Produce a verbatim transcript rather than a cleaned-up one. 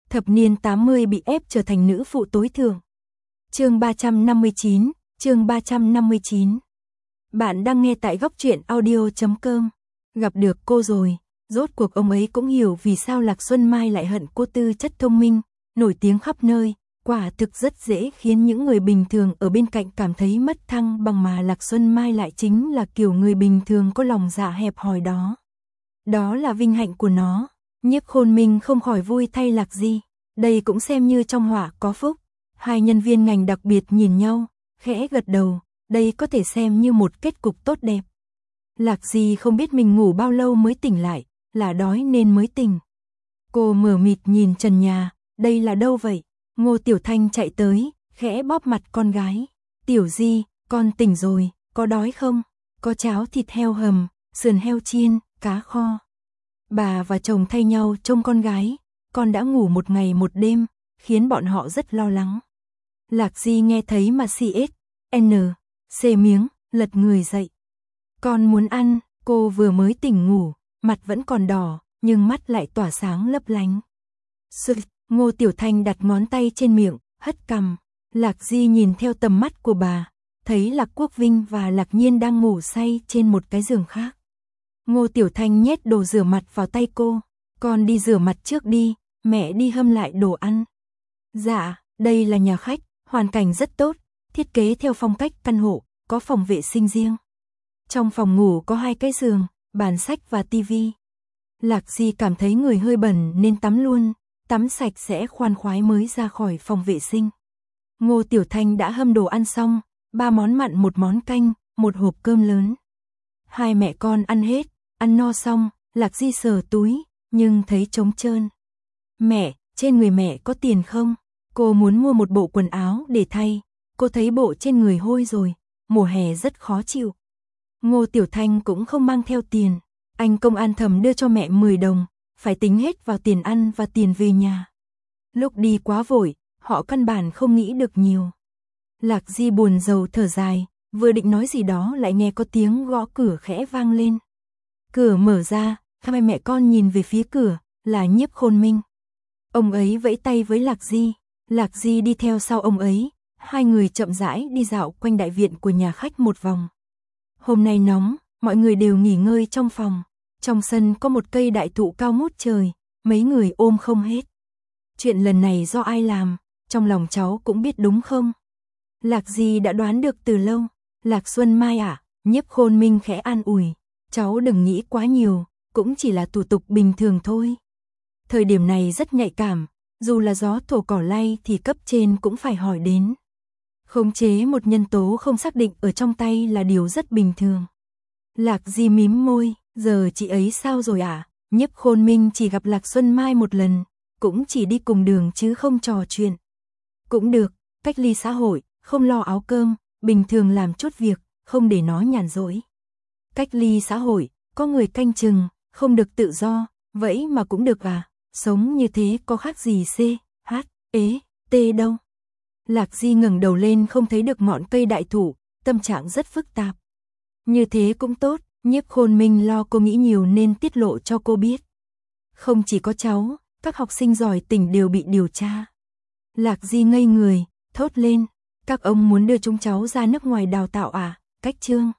Thập niên tám mươi bị ép trở thành nữ phụ tối thượng. Chương ba trăm năm mươi chín, chương ba trăm năm mươi chín. Bạn đang nghe tại góc truyện audio chấm com. Gặp được cô rồi, rốt cuộc ông ấy cũng hiểu vì sao Lạc Xuân Mai lại hận cô tư chất thông minh, nổi tiếng khắp nơi, quả thực rất dễ khiến những người bình thường ở bên cạnh cảm thấy mất thăng bằng, mà Lạc Xuân Mai lại chính là kiểu người bình thường có lòng dạ hẹp hòi đó. Đó là vinh hạnh của nó. Nhiếp Khôn Minh không khỏi vui thay Lạc Di, đây cũng xem như trong họa có phúc. Hai nhân viên ngành đặc biệt nhìn nhau, khẽ gật đầu, đây có thể xem như một kết cục tốt đẹp. Lạc Di không biết mình ngủ bao lâu mới tỉnh lại, là đói nên mới tỉnh. Cô mờ mịt nhìn trần nhà, đây là đâu vậy? Ngô Tiểu Thanh chạy tới, khẽ bóp mặt con gái. Tiểu Di, con tỉnh rồi, có đói không? Có cháo thịt heo hầm, sườn heo chiên, cá kho. Bà và chồng thay nhau trông con gái, con đã ngủ một ngày một đêm, khiến bọn họ rất lo lắng. Lạc Di nghe thấy mà xì ết, n, c miếng, lật người dậy. Con muốn ăn, cô vừa mới tỉnh ngủ, mặt vẫn còn đỏ, nhưng mắt lại tỏa sáng lấp lánh. Sự, Ngô Tiểu Thanh đặt ngón tay trên miệng, hất cằm. Lạc Di nhìn theo tầm mắt của bà, thấy Lạc Quốc Vinh và Lạc Nhiên đang ngủ say trên một cái giường khác. Ngô Tiểu Thanh nhét đồ rửa mặt vào tay cô, con đi rửa mặt trước đi, mẹ đi hâm lại đồ ăn. Dạ, đây là nhà khách, hoàn cảnh rất tốt, thiết kế theo phong cách căn hộ, có phòng vệ sinh riêng. Trong phòng ngủ có hai cái giường, bàn sách và tivi. Lạc Di cảm thấy người hơi bẩn nên tắm luôn, tắm sạch sẽ khoan khoái mới ra khỏi phòng vệ sinh. Ngô Tiểu Thanh đã hâm đồ ăn xong, ba món mặn một món canh, một hộp cơm lớn. Hai mẹ con ăn hết, ăn no xong, Lạc Di sờ túi, nhưng thấy trống trơn. Mẹ, trên người mẹ có tiền không? Cô muốn mua một bộ quần áo để thay, cô thấy bộ trên người hôi rồi, mùa hè rất khó chịu. Ngô Tiểu Thanh cũng không mang theo tiền, anh công an thầm đưa cho mẹ mười đồng, phải tính hết vào tiền ăn và tiền về nhà. Lúc đi quá vội, họ căn bản không nghĩ được nhiều. Lạc Di buồn rầu thở dài, vừa định nói gì đó lại nghe có tiếng gõ cửa khẽ vang lên. Cửa mở ra, hai mẹ con nhìn về phía cửa, là Nhiếp Khôn Minh. Ông ấy vẫy tay với Lạc Di, Lạc Di đi theo sau ông ấy, hai người chậm rãi đi dạo quanh đại viện của nhà khách một vòng. Hôm nay nóng, mọi người đều nghỉ ngơi trong phòng. Trong sân có một cây đại thụ cao ngút trời, mấy người ôm không hết. Chuyện lần này do ai làm, trong lòng cháu cũng biết đúng không? Lạc Di đã đoán được từ lâu. Lạc Xuân Mai à, Nhiếp Khôn Minh khẽ an ủi, cháu đừng nghĩ quá nhiều, cũng chỉ là thủ tục bình thường thôi. Thời điểm này rất nhạy cảm, dù là gió thổi cỏ lay thì cấp trên cũng phải hỏi đến. Khống chế một nhân tố không xác định ở trong tay là điều rất bình thường. Lạc Di mím môi, giờ chị ấy sao rồi ạ? À? Nhiếp Khôn Minh chỉ gặp Lạc Xuân Mai một lần, cũng chỉ đi cùng đường chứ không trò chuyện. Cũng được, cách ly xã hội, không lo áo cơm, bình thường làm chút việc, không để nó nhàn rỗi. Cách ly xã hội, có người canh chừng, không được tự do, vậy mà cũng được à? Sống như thế có khác gì C, H, E, T đâu? Lạc Di ngẩng đầu lên không thấy được ngọn cây đại thụ, tâm trạng rất phức tạp. Như thế cũng tốt, Nhiếp Khôn Minh lo cô nghĩ nhiều nên tiết lộ cho cô biết. Không chỉ có cháu, các học sinh giỏi tỉnh đều bị điều tra. Lạc Di ngây người, thốt lên, các ông muốn đưa chúng cháu ra nước ngoài đào tạo à? Cách chương.